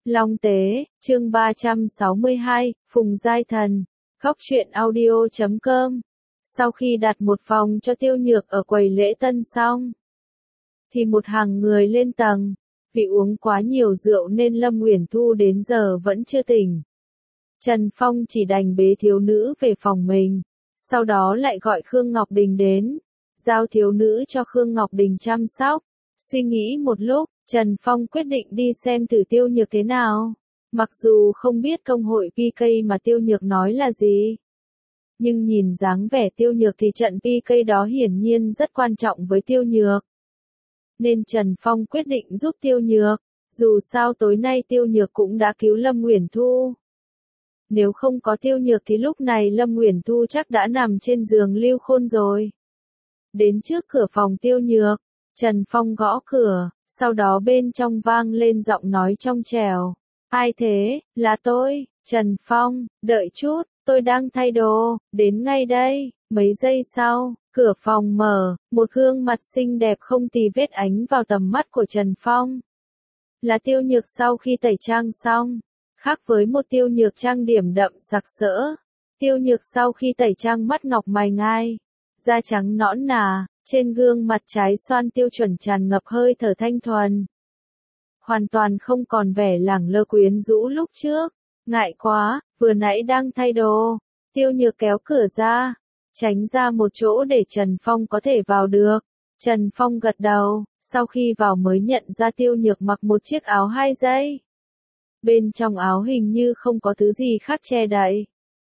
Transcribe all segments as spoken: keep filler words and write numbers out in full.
Long Tế, chương ba trăm sáu mươi hai, Phùng Giai Thần, Góc truyện audio chấm com. Sau khi đặt một phòng cho Tiêu Nhược ở quầy lễ tân xong, thì một hàng người lên tầng, vì uống quá nhiều rượu nên Lâm Uyển Thu đến giờ vẫn chưa tỉnh. Trần Phong chỉ đành bế thiếu nữ về phòng mình, sau đó lại gọi Khương Ngọc Đình đến, giao thiếu nữ cho Khương Ngọc Đình chăm sóc. Suy nghĩ một lúc, Trần Phong quyết định đi xem thử Tiêu Nhược thế nào. Mặc dù không biết công hội pê ca mà Tiêu Nhược nói là gì, nhưng nhìn dáng vẻ Tiêu Nhược thì trận pê ca đó hiển nhiên rất quan trọng với Tiêu Nhược. Nên Trần Phong quyết định giúp Tiêu Nhược, dù sao tối nay Tiêu Nhược cũng đã cứu Lâm Uyển Thu. Nếu không có Tiêu Nhược thì lúc này Lâm Uyển Thu chắc đã nằm trên giường Lưu Khôn rồi. Đến trước cửa phòng Tiêu Nhược, Trần Phong gõ cửa, sau đó bên trong vang lên giọng nói trong trẻo. Ai thế? Là tôi, Trần Phong, đợi chút, tôi đang thay đồ, đến ngay đây. Mấy giây sau, cửa phòng mở, một gương mặt xinh đẹp không tì vết ánh vào tầm mắt của Trần Phong. Là Tiêu Nhược sau khi tẩy trang xong, khác với một Tiêu Nhược trang điểm đậm sặc sỡ. Tiêu Nhược sau khi tẩy trang mắt ngọc mày ngai, da trắng nõn nà, trên gương mặt trái xoan tiêu chuẩn tràn ngập hơi thở thanh thuần. Hoàn toàn không còn vẻ lẳng lơ quyến rũ lúc trước. Ngại quá, vừa nãy đang thay đồ. Tiêu Nhược kéo cửa ra, tránh ra một chỗ để Trần Phong có thể vào được. Trần Phong gật đầu, sau khi vào mới nhận ra Tiêu Nhược mặc một chiếc áo hai dây. Bên trong áo hình như không có thứ gì khác che đậy.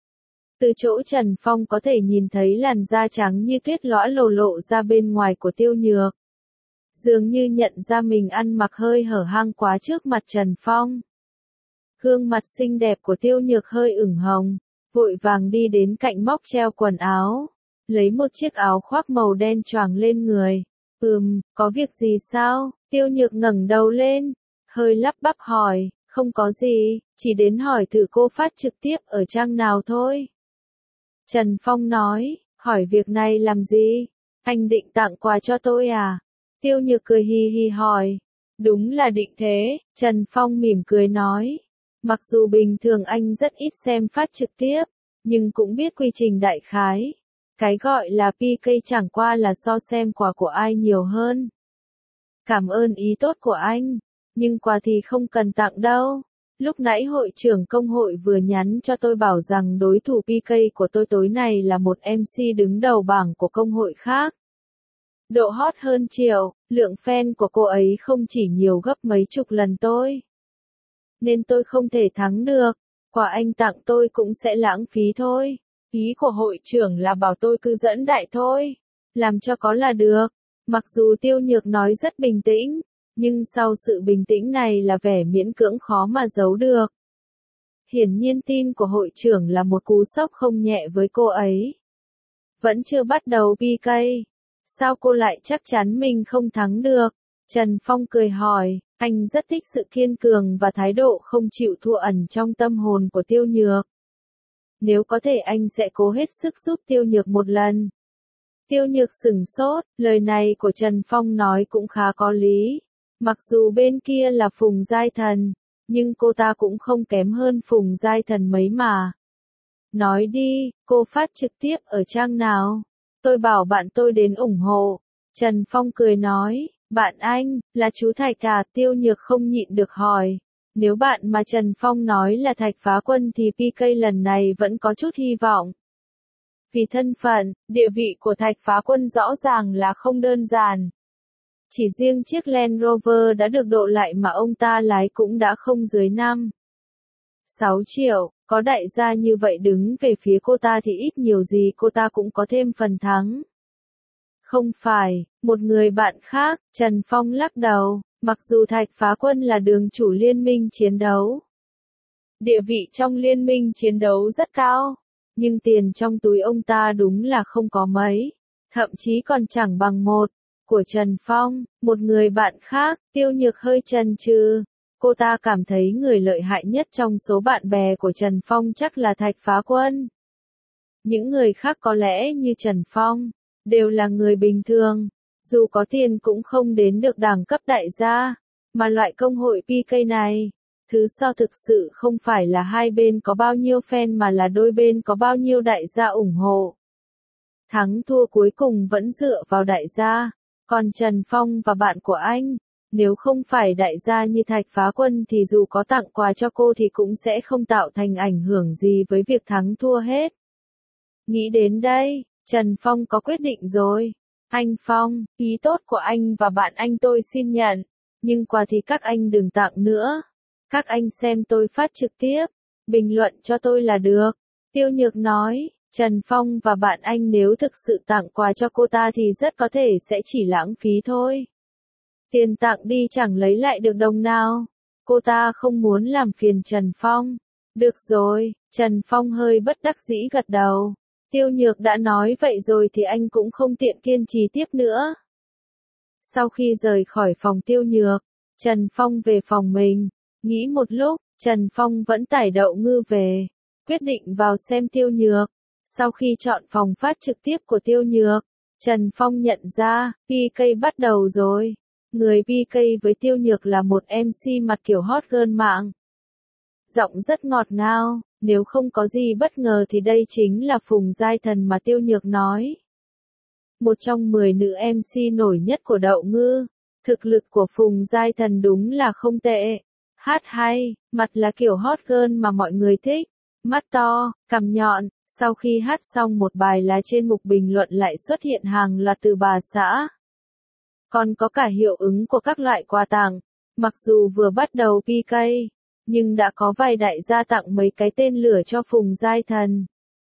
Từ chỗ Trần Phong có thể nhìn thấy làn da trắng như tuyết lõa lồ lộ ra bên ngoài của Tiêu Nhược. Dường như nhận ra mình ăn mặc hơi hở hang quá trước mặt Trần Phong. Gương mặt xinh đẹp của Tiêu Nhược hơi ửng hồng, vội vàng đi đến cạnh móc treo quần áo, lấy một chiếc áo khoác màu đen choàng lên người. Ừm, có việc gì sao? Tiêu Nhược ngẩng đầu lên, hơi lắp bắp hỏi, không có gì, chỉ đến hỏi thử cô phát trực tiếp ở trang nào thôi. Trần Phong nói, hỏi việc này làm gì? Anh định tặng quà cho tôi à? Tiêu Nhược cười hi hi hỏi. Đúng là định thế, Trần Phong mỉm cười nói. Mặc dù bình thường anh rất ít xem phát trực tiếp, nhưng cũng biết quy trình đại khái. Cái gọi là pê ca chẳng qua là so xem quà của ai nhiều hơn. Cảm ơn ý tốt của anh, nhưng quà thì không cần tặng đâu. Lúc nãy hội trưởng công hội vừa nhắn cho tôi bảo rằng đối thủ pê ca của tôi tối nay là một em xê đứng đầu bảng của công hội khác. Độ hot hơn triệu, lượng fan của cô ấy không chỉ nhiều gấp mấy chục lần tôi. Nên tôi không thể thắng được, quà anh tặng tôi cũng sẽ lãng phí thôi. Ý của hội trưởng là bảo tôi cứ dẫn đại thôi, làm cho có là được. Mặc dù Tiêu Nhược nói rất bình tĩnh, nhưng sau sự bình tĩnh này là vẻ miễn cưỡng khó mà giấu được. Hiển nhiên tin của hội trưởng là một cú sốc không nhẹ với cô ấy. Vẫn chưa bắt đầu pê ca, sao cô lại chắc chắn mình không thắng được? Trần Phong cười hỏi, anh rất thích sự kiên cường và thái độ không chịu thua ẩn trong tâm hồn của Tiêu Nhược. Nếu có thể anh sẽ cố hết sức giúp Tiêu Nhược một lần. Tiêu Nhược sửng sốt, lời này của Trần Phong nói cũng khá có lý. Mặc dù bên kia là Phùng Giai Thần, nhưng cô ta cũng không kém hơn Phùng Giai Thần mấy mà. Nói đi, cô phát trực tiếp ở trang nào? Tôi bảo bạn tôi đến ủng hộ. Trần Phong cười nói, bạn anh, là chú Thạch à? Tiêu Nhược không nhịn được hỏi. Nếu bạn mà Trần Phong nói là Thạch Phá Quân thì pê ca lần này vẫn có chút hy vọng. Vì thân phận, địa vị của Thạch Phá Quân rõ ràng là không đơn giản. Chỉ riêng chiếc Land Rover đã được độ lại mà ông ta lái cũng đã không dưới năm sáu triệu, có đại gia như vậy đứng về phía cô ta thì ít nhiều gì cô ta cũng có thêm phần thắng. Không phải, một người bạn khác, Trần Phong lắc đầu, mặc dù Thạch Phá Quân là đường chủ liên minh chiến đấu. Địa vị trong liên minh chiến đấu rất cao, nhưng tiền trong túi ông ta đúng là không có mấy, thậm chí còn chẳng bằng một của Trần Phong. Một người bạn khác, Tiêu Nhược hơi chần chừ. Cô ta cảm thấy người lợi hại nhất trong số bạn bè của Trần Phong chắc là Thạch Phá Quân. Những người khác có lẽ như Trần Phong, đều là người bình thường, dù có tiền cũng không đến được đẳng cấp đại gia, mà loại công hội pê ca này, Thứ so thực sự không phải là hai bên có bao nhiêu fan mà là đôi bên có bao nhiêu đại gia ủng hộ. Thắng thua cuối cùng vẫn dựa vào đại gia. Còn Trần Phong và bạn của anh, nếu không phải đại gia như Thạch Phá Quân thì dù có tặng quà cho cô thì cũng sẽ không tạo thành ảnh hưởng gì với việc thắng thua hết. Nghĩ đến đây, Trần Phong có quyết định rồi. Anh Phong, ý tốt của anh và bạn anh tôi xin nhận, nhưng quà thì các anh đừng tặng nữa. Các anh xem tôi phát trực tiếp, bình luận cho tôi là được. Tiêu Nhược nói, Trần Phong và bạn anh nếu thực sự tặng quà cho cô ta thì rất có thể sẽ chỉ lãng phí thôi. Tiền tặng đi chẳng lấy lại được đồng nào. Cô ta không muốn làm phiền Trần Phong. Được rồi, Trần Phong hơi bất đắc dĩ gật đầu. Tiêu Nhược đã nói vậy rồi thì anh cũng không tiện kiên trì tiếp nữa. Sau khi rời khỏi phòng Tiêu Nhược, Trần Phong về phòng mình. Nghĩ một lúc, Trần Phong vẫn tải đậu ngư về. Quyết định vào xem Tiêu Nhược. Sau khi chọn phòng phát trực tiếp của Tiêu Nhược, Trần Phong nhận ra, pê ca bắt đầu rồi. Người pê ca với Tiêu Nhược là một em xê mặt kiểu hot girl mạng. Giọng rất ngọt ngào, nếu không có gì bất ngờ thì đây chính là Phùng Giai Thần mà Tiêu Nhược nói. Một trong mười nữ em xê nổi nhất của đậu ngư, thực lực của Phùng Giai Thần đúng là không tệ. Hát hay, mặt là kiểu hot girl mà mọi người thích, mắt to, cằm nhọn. Sau khi hát xong một bài là trên mục bình luận lại xuất hiện hàng loạt từ bà xã. Còn có cả hiệu ứng của các loại quà tặng. Mặc dù vừa bắt đầu pê ca, nhưng đã có vài đại gia tặng mấy cái tên lửa cho Phùng Giai Thần.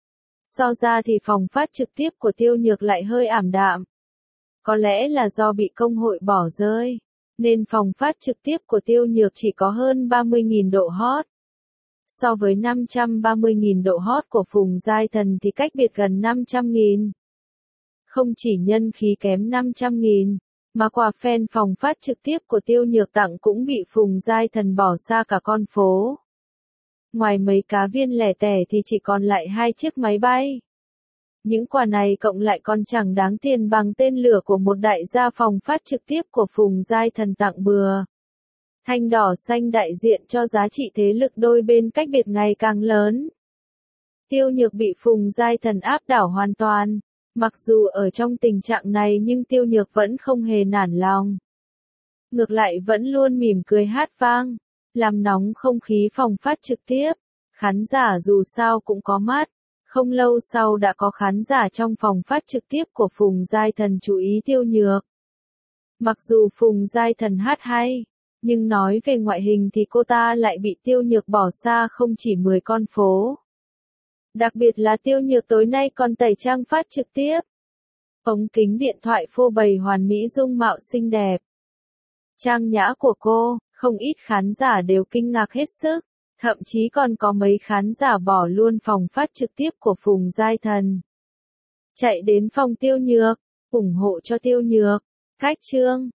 So ra thì phòng phát trực tiếp của Tiêu Nhược lại hơi ảm đạm. Có lẽ là do bị công hội bỏ rơi, nên phòng phát trực tiếp của Tiêu Nhược chỉ có hơn ba mươi nghìn độ hot. So với năm trăm ba mươi nghìn độ hot của Phùng Giai Thần thì cách biệt gần năm trăm nghìn. Không chỉ nhân khí kém năm trăm nghìn, mà quà fan phòng phát trực tiếp của Tiêu Nhược tặng cũng bị Phùng Giai Thần bỏ xa cả con phố. Ngoài mấy cá viên lẻ tẻ thì chỉ còn lại hai chiếc máy bay. Những quà này cộng lại còn chẳng đáng tiền bằng tên lửa của một đại gia phòng phát trực tiếp của Phùng Giai Thần tặng bừa. Thanh đỏ xanh đại diện cho giá trị thế lực đôi bên cách biệt ngày càng lớn. Tiêu Nhược bị Phùng Giai Thần áp đảo hoàn toàn. Mặc dù ở trong tình trạng này nhưng Tiêu Nhược vẫn không hề nản lòng. Ngược lại vẫn luôn mỉm cười hát vang, làm nóng không khí phòng phát trực tiếp. Khán giả dù sao cũng có mắt. Không lâu sau đã có khán giả trong phòng phát trực tiếp của Phùng Giai Thần chú ý Tiêu Nhược. Mặc dù Phùng Giai Thần hát hay, nhưng nói về ngoại hình thì cô ta lại bị Tiêu Nhược bỏ xa không chỉ mười con phố. Đặc biệt là Tiêu Nhược tối nay còn tẩy trang phát trực tiếp. Ống kính điện thoại phô bày hoàn mỹ dung mạo xinh đẹp. Trang nhã của cô, không ít khán giả đều kinh ngạc hết sức. Thậm chí còn có mấy khán giả bỏ luôn phòng phát trực tiếp của Phùng Giai Thần. Chạy đến phòng Tiêu Nhược, ủng hộ cho Tiêu Nhược. Cách chương